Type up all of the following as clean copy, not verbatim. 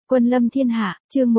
Quân lâm thiên hạ, chương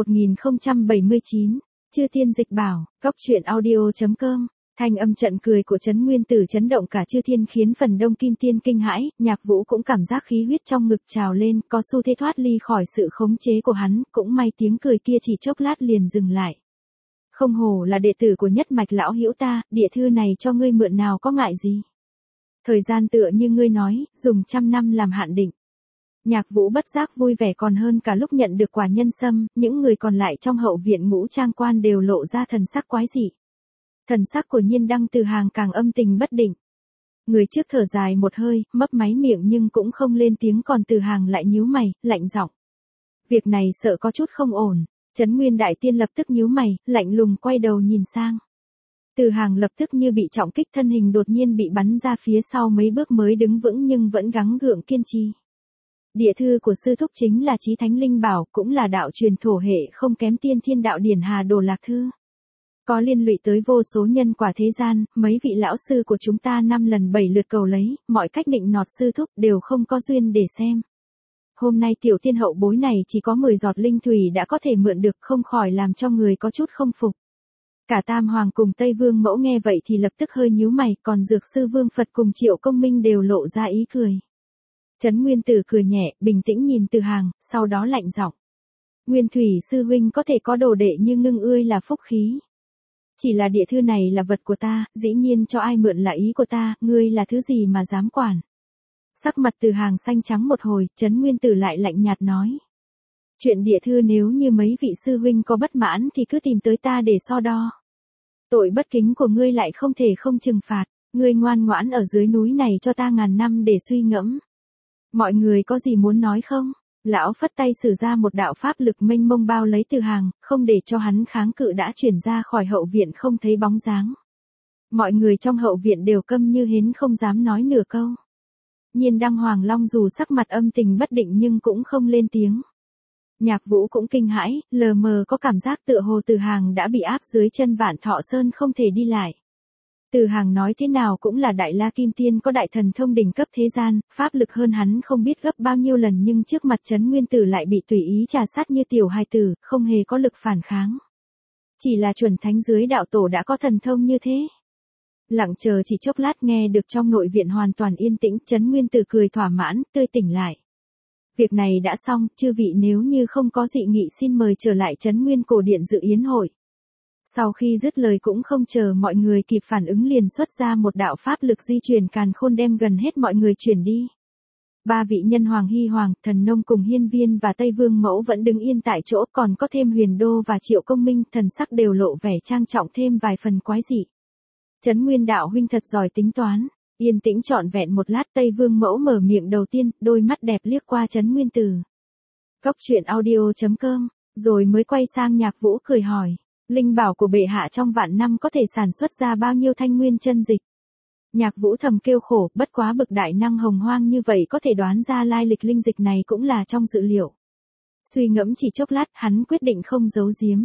1079, Chư Thiên Dịch Bảo, Góc truyện audio.com. Thanh âm trận cười của Trấn Nguyên Tử chấn động cả chư thiên khiến phần đông kim tiên kinh hãi, Nhạc Vũ cũng cảm giác khí huyết trong ngực trào lên, có xu thế thoát ly khỏi sự khống chế của hắn, cũng may tiếng cười kia chỉ chốc lát liền dừng lại. Không hổ là đệ tử của nhất mạch lão hữu ta, địa thư này cho ngươi mượn nào có ngại gì. Thời gian tựa như ngươi nói, dùng 100 năm làm hạn định. Nhạc Vũ bất giác vui vẻ còn hơn cả lúc nhận được quả nhân sâm, những người còn lại trong hậu viện Ngũ Trang Quan đều lộ ra thần sắc quái dị. Thần sắc của Nhiên Đăng Từ Hàng càng âm tình bất định. Người trước thở dài một hơi, mấp máy miệng nhưng cũng không lên tiếng, còn Từ Hàng lại nhíu mày, lạnh giọng. Việc này sợ có chút không ổn. Trấn Nguyên Đại Tiên lập tức nhíu mày, lạnh lùng quay đầu nhìn sang. Từ Hàng lập tức như bị trọng kích, thân hình đột nhiên bị bắn ra phía sau mấy bước mới đứng vững nhưng vẫn gắng gượng kiên trì. Địa thư của sư thúc chính là Chí Thánh Linh Bảo, cũng là đạo truyền thổ hệ không kém Tiên Thiên Đạo Điển Hà Đồ Lạc Thư. Có liên lụy tới vô số nhân quả thế gian, mấy vị lão sư của chúng ta 5 lần 7 lượt cầu lấy, mọi cách định nọt sư thúc đều không có duyên để xem. Hôm nay tiểu tiên hậu bối này chỉ có 10 giọt linh thủy đã có thể mượn được, không khỏi làm cho người có chút không phục. Cả Tam Hoàng cùng Tây Vương Mẫu nghe vậy thì lập tức hơi nhíu mày, còn Dược Sư Vương Phật cùng Triệu Công Minh đều lộ ra ý cười. Trấn Nguyên Tử cười nhẹ, bình tĩnh nhìn Từ Hàng, sau đó lạnh giọng. Nguyên Thủy sư huynh có thể có đồ đệ như Ngưng ươi là phúc khí. Chỉ là địa thư này là vật của ta, dĩ nhiên cho ai mượn là ý của ta, ngươi là thứ gì mà dám quản. Sắc mặt Từ Hàng xanh trắng một hồi, Trấn Nguyên Tử lại lạnh nhạt nói. Chuyện địa thư nếu như mấy vị sư huynh có bất mãn thì cứ tìm tới ta để so đo. Tội bất kính của ngươi lại không thể không trừng phạt, ngươi ngoan ngoãn ở dưới núi này cho ta 1000 năm để suy ngẫm. Mọi người có gì muốn nói không? Lão phất tay sử ra một đạo pháp lực mênh mông bao lấy Từ Hàng, không để cho hắn kháng cự đã chuyển ra khỏi hậu viện không thấy bóng dáng. Mọi người trong hậu viện đều câm như hến không dám nói nửa câu. Nhiên Đăng Hoàng Long dù sắc mặt âm tình bất định nhưng cũng không lên tiếng. Nhạc Vũ cũng kinh hãi, lờ mờ có cảm giác tựa hồ Từ Hàng đã bị áp dưới chân Vạn Thọ Sơn không thể đi lại. Từ Hàng nói thế nào cũng là Đại La Kim Tiên, có đại thần thông đỉnh cấp thế gian, pháp lực hơn hắn không biết gấp bao nhiêu lần, nhưng trước mặt Trấn Nguyên Tử lại bị tùy ý trà sát như tiểu hài tử, không hề có lực phản kháng. Chỉ là chuẩn thánh dưới đạo tổ đã có thần thông như thế. Lặng chờ chỉ chốc lát, nghe được trong nội viện hoàn toàn yên tĩnh, Trấn Nguyên Tử cười thỏa mãn, tươi tỉnh lại. Việc này đã xong, chư vị nếu như không có dị nghị xin mời trở lại Trấn Nguyên Cổ Điện dự yến hội. Sau khi dứt lời cũng không chờ mọi người kịp phản ứng liền xuất ra một đạo pháp lực di chuyển càn khôn đem gần hết mọi người chuyển đi. 3 vị nhân Hoàng Hy Hoàng, Thần Nông cùng Hiên Viên và Tây Vương Mẫu vẫn đứng yên tại chỗ, còn có thêm Huyền Đô và Triệu Công Minh, thần sắc đều lộ vẻ trang trọng thêm vài phần quái dị. Trấn Nguyên đạo huynh thật giỏi tính toán. Yên tĩnh trọn vẹn một lát, Tây Vương Mẫu mở miệng đầu tiên, đôi mắt đẹp liếc qua Trấn Nguyên Tử. Góc truyện audio.com, rồi mới quay sang Nhạc Vũ cười hỏi. Linh bảo của bệ hạ trong vạn năm có thể sản xuất ra bao nhiêu thanh nguyên chân dịch? Nhạc Vũ thầm kêu khổ, bất quá bực đại năng hồng hoang như vậy có thể đoán ra lai lịch linh dịch này cũng là trong dự liệu. Suy ngẫm chỉ chốc lát, hắn quyết định không giấu giếm.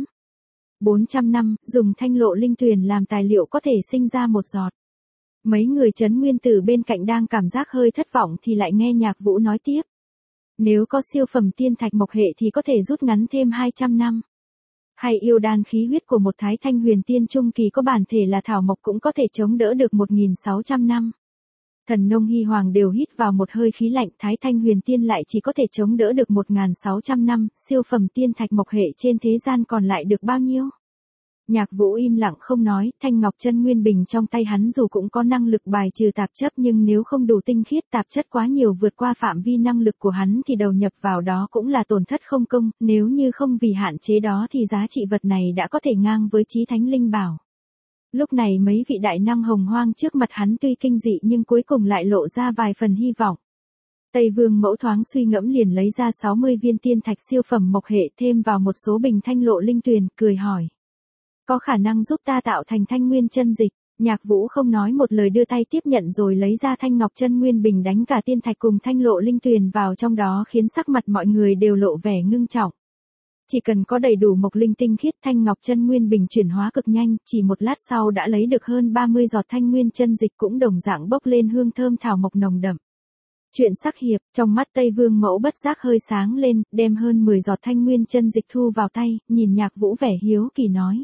400 năm, dùng thanh lộ linh tuyền làm tài liệu có thể sinh ra một giọt. Mấy người Trấn Nguyên Tử bên cạnh đang cảm giác hơi thất vọng thì lại nghe Nhạc Vũ nói tiếp. Nếu có siêu phẩm tiên thạch mộc hệ thì có thể rút ngắn thêm 200 năm. Hay yêu đan khí huyết của một thái thanh huyền tiên trung kỳ có bản thể là thảo mộc cũng có thể chống đỡ được 1600 năm. Thần Nông Hy Hoàng đều hít vào một hơi khí lạnh, thái thanh huyền tiên lại chỉ có thể chống đỡ được 1600 năm, siêu phẩm tiên thạch mộc hệ trên thế gian còn lại được bao nhiêu? Nhạc Vũ im lặng không nói, thanh ngọc chân nguyên bình trong tay hắn dù cũng có năng lực bài trừ tạp chất nhưng nếu không đủ tinh khiết, tạp chất quá nhiều vượt qua phạm vi năng lực của hắn thì đầu nhập vào đó cũng là tổn thất không công, nếu như không vì hạn chế đó thì giá trị vật này đã có thể ngang với Chí Thánh Linh Bảo. Lúc này mấy vị đại năng hồng hoang trước mặt hắn tuy kinh dị nhưng cuối cùng lại lộ ra vài phần hy vọng. Tây Vương Mẫu thoáng suy ngẫm liền lấy ra 60 viên tiên thạch siêu phẩm mộc hệ thêm vào một số bình thanh lộ linh tuyền, cười hỏi. Có khả năng giúp ta tạo thành thanh nguyên chân dịch? Nhạc Vũ không nói một lời đưa tay tiếp nhận rồi lấy ra thanh ngọc chân nguyên bình đánh cả tiên thạch cùng thanh lộ linh tuyền vào trong đó khiến sắc mặt mọi người đều lộ vẻ ngưng trọng. Chỉ cần có đầy đủ mộc linh tinh khiết, thanh ngọc chân nguyên bình chuyển hóa cực nhanh, chỉ một lát sau đã lấy được hơn 30 giọt thanh nguyên chân dịch cũng đồng dạng bốc lên hương thơm thảo mộc nồng đậm. Chuyện sắc hiệp, trong mắt Tây Vương Mẫu bất giác hơi sáng lên, đem hơn 10 giọt thanh nguyên chân dịch thu vào tay, nhìn Nhạc Vũ vẻ hiếu kỳ nói.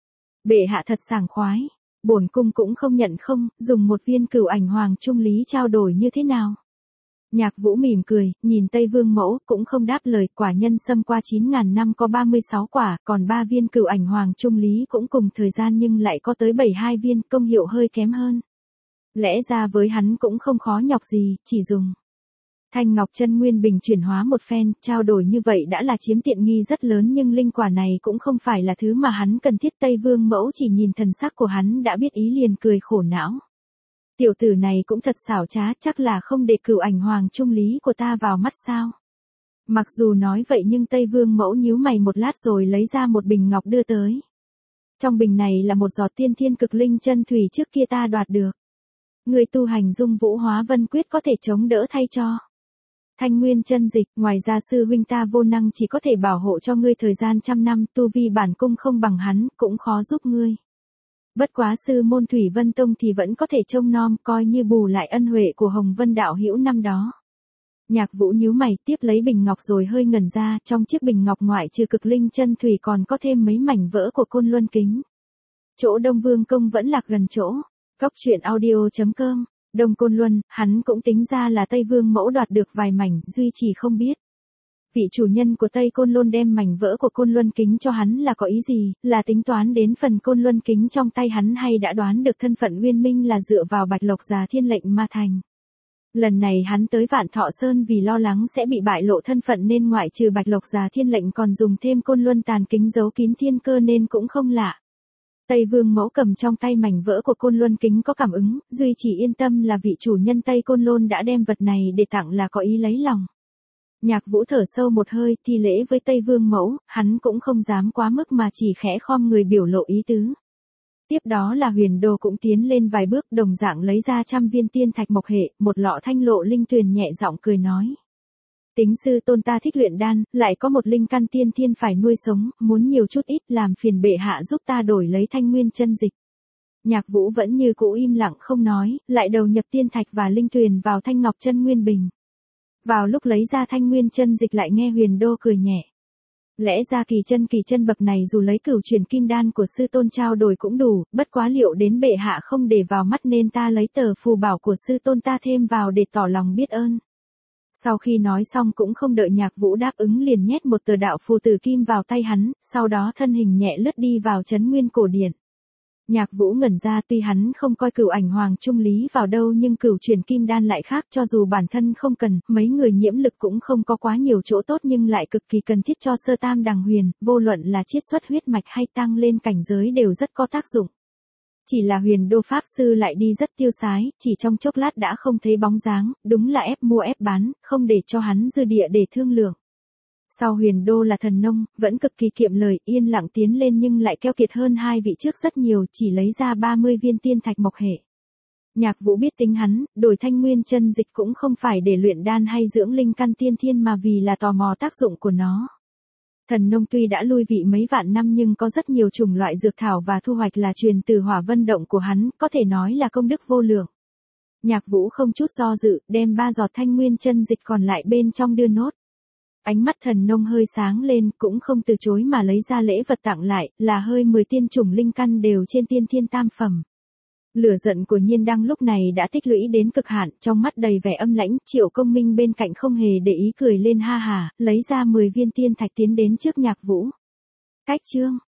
Bệ hạ thật sảng khoái, bổn cung cũng không nhận không, dùng một viên Cửu Ảnh Hoàng Trung Lý trao đổi như thế nào? Nhạc Vũ mỉm cười, nhìn Tây Vương Mẫu, cũng không đáp lời, quả nhân sâm qua 9.000 năm có 36 quả, còn 3 viên Cửu Ảnh Hoàng Trung Lý cũng cùng thời gian nhưng lại có tới 72 viên, công hiệu hơi kém hơn. Lẽ ra với hắn cũng không khó nhọc gì, chỉ dùng Thanh Ngọc Chân Nguyên Bình chuyển hóa một phen, trao đổi như vậy đã là chiếm tiện nghi rất lớn nhưng linh quả này cũng không phải là thứ mà hắn cần thiết. Tây Vương Mẫu chỉ nhìn thần sắc của hắn đã biết ý liền cười khổ não. Tiểu tử này cũng thật xảo trá, chắc là không để Cửu Ảnh Hoàng Trung Lý của ta vào mắt sao. Mặc dù nói vậy nhưng Tây Vương Mẫu nhíu mày một lát rồi lấy ra một bình ngọc đưa tới. Trong bình này là một giọt tiên thiên cực linh chân thủy trước kia ta đoạt được. Người tu hành Dung Vũ Hóa Vân Quyết có thể chống đỡ thay cho Thanh Nguyên chân dịch, ngoài ra sư huynh ta vô năng chỉ có thể bảo hộ cho ngươi thời gian trăm năm, tu vi bản cung không bằng hắn, cũng khó giúp ngươi. Bất quá sư môn Thủy Vân Tông thì vẫn có thể trông nom, coi như bù lại ân huệ của Hồng Vân đạo hữu năm đó. Nhạc Vũ nhíu mày, tiếp lấy bình ngọc rồi hơi ngẩn ra, trong chiếc bình ngọc ngoại trừ cực linh chân thủy còn có thêm mấy mảnh vỡ của Côn Luân Kính. Chỗ Đông Vương Công vẫn lạc gần chỗ. Góc truyện audio.com. Đông Côn Luân, hắn cũng tính ra là Tây Vương Mẫu đoạt được vài mảnh, duy chỉ không biết. Vị chủ nhân của Tây Côn Luân đem mảnh vỡ của Côn Luân Kính cho hắn là có ý gì, là tính toán đến phần Côn Luân Kính trong tay hắn hay đã đoán được thân phận Uyên Minh là dựa vào Bạch Lộc Già Thiên lệnh mà thành. Lần này hắn tới Vạn Thọ Sơn vì lo lắng sẽ bị bại lộ thân phận nên ngoại trừ Bạch Lộc Già Thiên lệnh còn dùng thêm Côn Luân Tàn Kính giấu kín thiên cơ nên cũng không lạ. Tây Vương Mẫu cầm trong tay mảnh vỡ của Côn Luân Kính có cảm ứng, duy chỉ yên tâm là vị chủ nhân Tây Côn Lôn đã đem vật này để tặng là có ý lấy lòng. Nhạc Vũ thở sâu một hơi, thi lễ với Tây Vương Mẫu, hắn cũng không dám quá mức mà chỉ khẽ khom người biểu lộ ý tứ. Tiếp đó là Huyền Đô cũng tiến lên vài bước, đồng dạng lấy ra 100 viên tiên thạch mộc hệ, một lọ thanh lộ linh tuyền, nhẹ giọng cười nói. Tính sư tôn ta thích luyện đan, lại có một linh căn tiên thiên phải nuôi sống, muốn nhiều chút ít, làm phiền bệ hạ giúp ta đổi lấy thanh nguyên chân dịch. Nhạc Vũ vẫn như cũ im lặng không nói, lại đầu nhập tiên thạch và linh tuyền vào thanh ngọc chân nguyên bình. Vào lúc lấy ra thanh nguyên chân dịch lại nghe Huyền Đô cười nhẹ. Lẽ ra kỳ chân bậc này dù lấy cửu truyền kim đan của sư tôn trao đổi cũng đủ, bất quá liệu đến bệ hạ không để vào mắt nên ta lấy tờ phù bảo của sư tôn ta thêm vào để tỏ lòng biết ơn. Sau khi nói xong cũng không đợi Nhạc Vũ đáp ứng liền nhét một tờ đạo phù tử kim vào tay hắn, sau đó thân hình nhẹ lướt đi vào trấn nguyên cổ điện. Nhạc Vũ ngẩn ra, tuy hắn không coi Cửu Ảnh Hoàng Trung Lý vào đâu nhưng cửu truyền kim đan lại khác, cho dù bản thân không cần, mấy người nhiễm lực cũng không có quá nhiều chỗ tốt nhưng lại cực kỳ cần thiết cho sơ tam đằng huyền, vô luận là chiết xuất huyết mạch hay tăng lên cảnh giới đều rất có tác dụng. Chỉ là Huyền Đô Pháp Sư lại đi rất tiêu sái, chỉ trong chốc lát đã không thấy bóng dáng, đúng là ép mua ép bán, không để cho hắn dư địa để thương lượng. Sau Huyền Đô là thần nông, vẫn cực kỳ kiệm lời, yên lặng tiến lên nhưng lại keo kiệt hơn hai vị trước rất nhiều, chỉ lấy ra 30 viên tiên thạch mộc hệ. Nhạc Vũ biết tính hắn, đổi thanh nguyên chân dịch cũng không phải để luyện đan hay dưỡng linh căn tiên thiên mà vì là tò mò tác dụng của nó. Thần nông tuy đã lui vị mấy vạn năm nhưng có rất nhiều chủng loại dược thảo và thu hoạch là truyền từ Hỏa Vân Động của hắn, có thể nói là công đức vô lượng. Nhạc Vũ không chút do dự, đem 3 giọt thanh nguyên chân dịch còn lại bên trong đưa nốt. Ánh mắt thần nông hơi sáng lên, cũng không từ chối mà lấy ra lễ vật tặng lại, là hơi 10 tiên chủng linh căn đều trên tiên thiên tam phẩm. Lửa giận của Nhiên Đăng lúc này đã tích lũy đến cực hạn, trong mắt đầy vẻ âm lãnh, Triệu Công Minh bên cạnh không hề để ý cười lên ha hà, lấy ra 10 viên tiên thạch tiến đến trước Nhạc Vũ. Cách chương